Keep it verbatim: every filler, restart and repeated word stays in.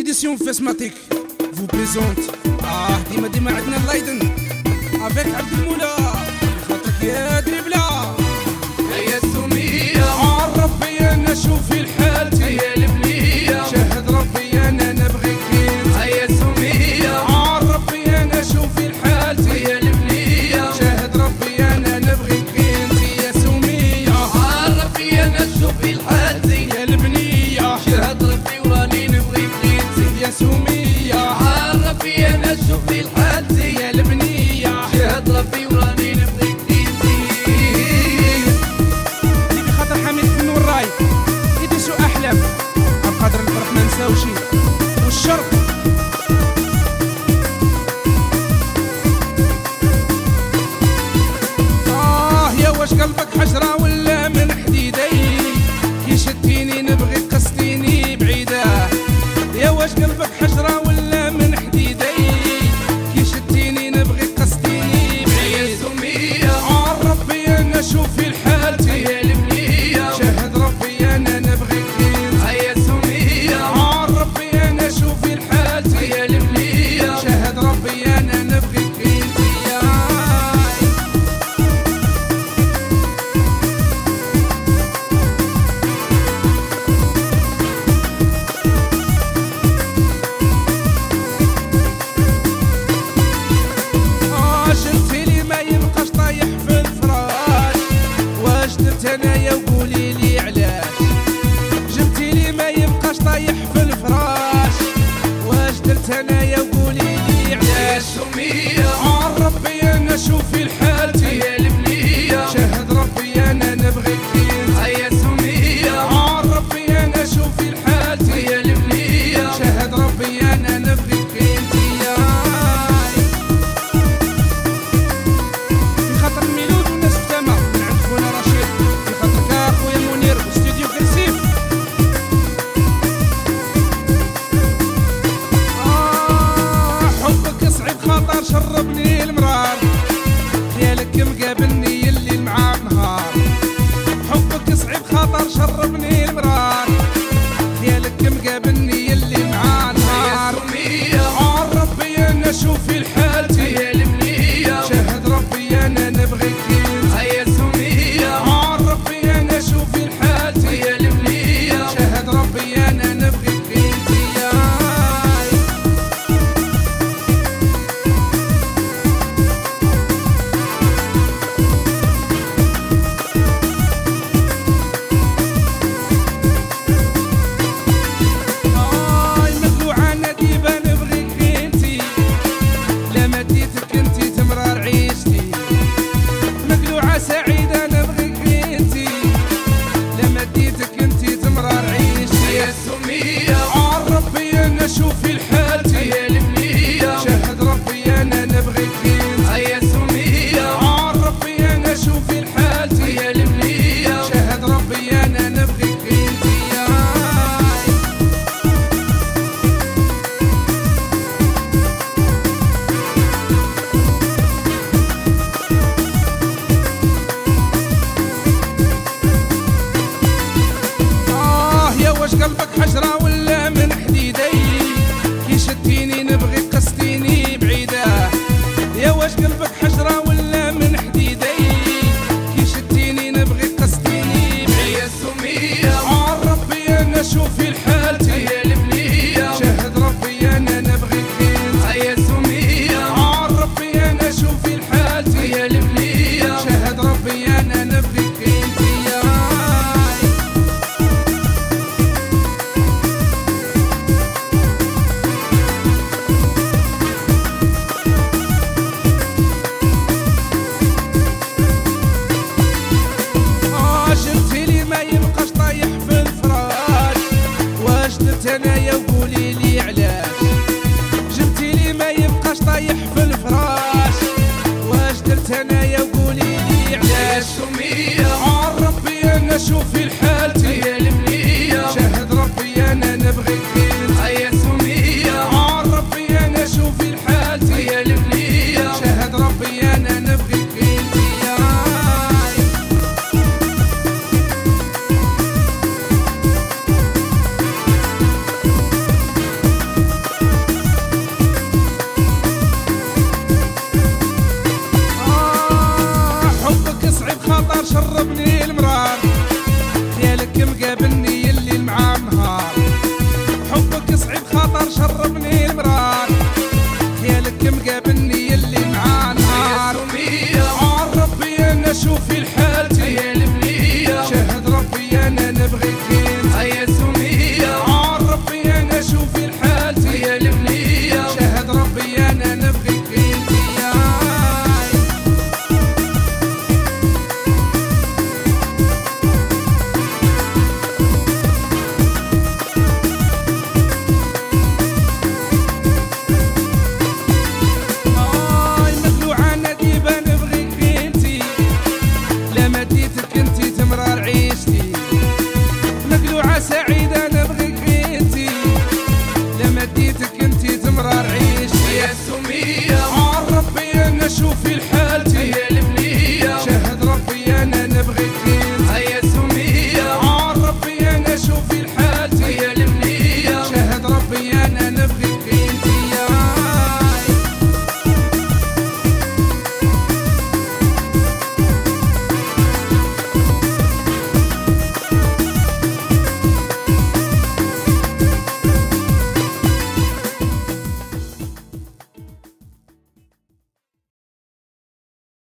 Édition Fesmatic vous présente آه ديما ديما عندنا اللايدن افيك عبد المولى خاطرك يا دربلة هيا السمية عرف بيا انا شوفي الحال هيا البنية شاهد ربي انا نبغيك انت هيا السمية عرف بيا انا شوفي الحال هيا البنية شاهد ربي انا نبغيك انت يا سمية عرف بيا انا شوفي الحال يا البنية شاهد ربي وراني نبغيك انت يا سمية عرف بيا انا شوفي الحال يا البنية شاهد ربي وراني نبغيك انت اللي بخاطر حميد بن وراي يدسو احلام بقدر الفرح ما نساوشي والشرط اه يا واش قلبك حجرة ولا من حديدي كي شديني نبغي قصديني بعيدة يا واش قلبك حجرة ولا من حديدي كي شديني نبغي قصديني هيا بعيد السمية عرف بي انا شوفي الحال هيا البنية شاهد ربي انا نبغيك انت هيا السمية عرف بي انا شوفي الحال هيا البنية شاهد ربي انا نبغيك انت يا آه شلتيلي ما يبقاش طايح في الفراش واش درت انايا وقولي لي علاش جبتيلي ما يبقاش طايح في الفراش واش درت انايا وقولي لي هيا علاش السمية عرف بي انا شوفي الحال هيا البنية شاهد ربي انا نبغيك انت هيا السمية عرف بي انا شوفي الحال هيا البنية شاهد ربي انا نبغيك انت يا في خاطر الميلود والناس فتامة من عند خونا رشيد في خاطرك اخويا منير واستوديو كرسيف آه حبك صعيب خاطر شربني المرار خيالك مقابلني الليل مع النهار حبك صعيب خاطر شربني المرار خيالك مقابلني الليل مع هيا النهار السمية عرف بي انا شوفي الحال هيا البنية شاهد ربي انا نبغيك انت هيا السمية عرف بي انا شوفي الحال هيا البنية شاهد ربي انا نبغيك انت يا آي مدلوعة نديبة نبغيك انتي لا مديتك انتي تمرار عيشتي مدلوعة سعيدة نبغيك انتي لا مديتك انتي تمرار عيشتي هيا السمية عرف بي انا شوفي الحال هيا البنية شاهد ربي انا نبغيك انت هيا السمية عرف بي انا شوفي الحال هيا البنية شاهد ربي انا نبغيك انت يا آه يا واش قلبك حجرة ولا من حديدي كي شديني نبغي قصديني بعيدة يا واش قلبك حجرة ولا من حديدي كي شديني نبغي قصديني بعيدة هيا السمية عرف بي انا شوفي الحال هيا البنية شاهد ربي انا نبغيك انت هيا السمية عرف بي انا شوفي الحال هيا البنية شاهد ربي انا نبغيك انت يا آه جبتيلي ما يبقاش طايح في الفراش واش درت انايا وقولي لي علاش جبتيلي ما يبقاش طايح في الفراش واش درت انايا وقولي لي هيا علاش السمية عرف بي انا شوفي الحال هيا البنية شاهد ربي انا نبغيك انت هيا السمية عرف بي انا شوفي الحال هيا البنية شاهد ربي انا نبغيك انت يا حديتك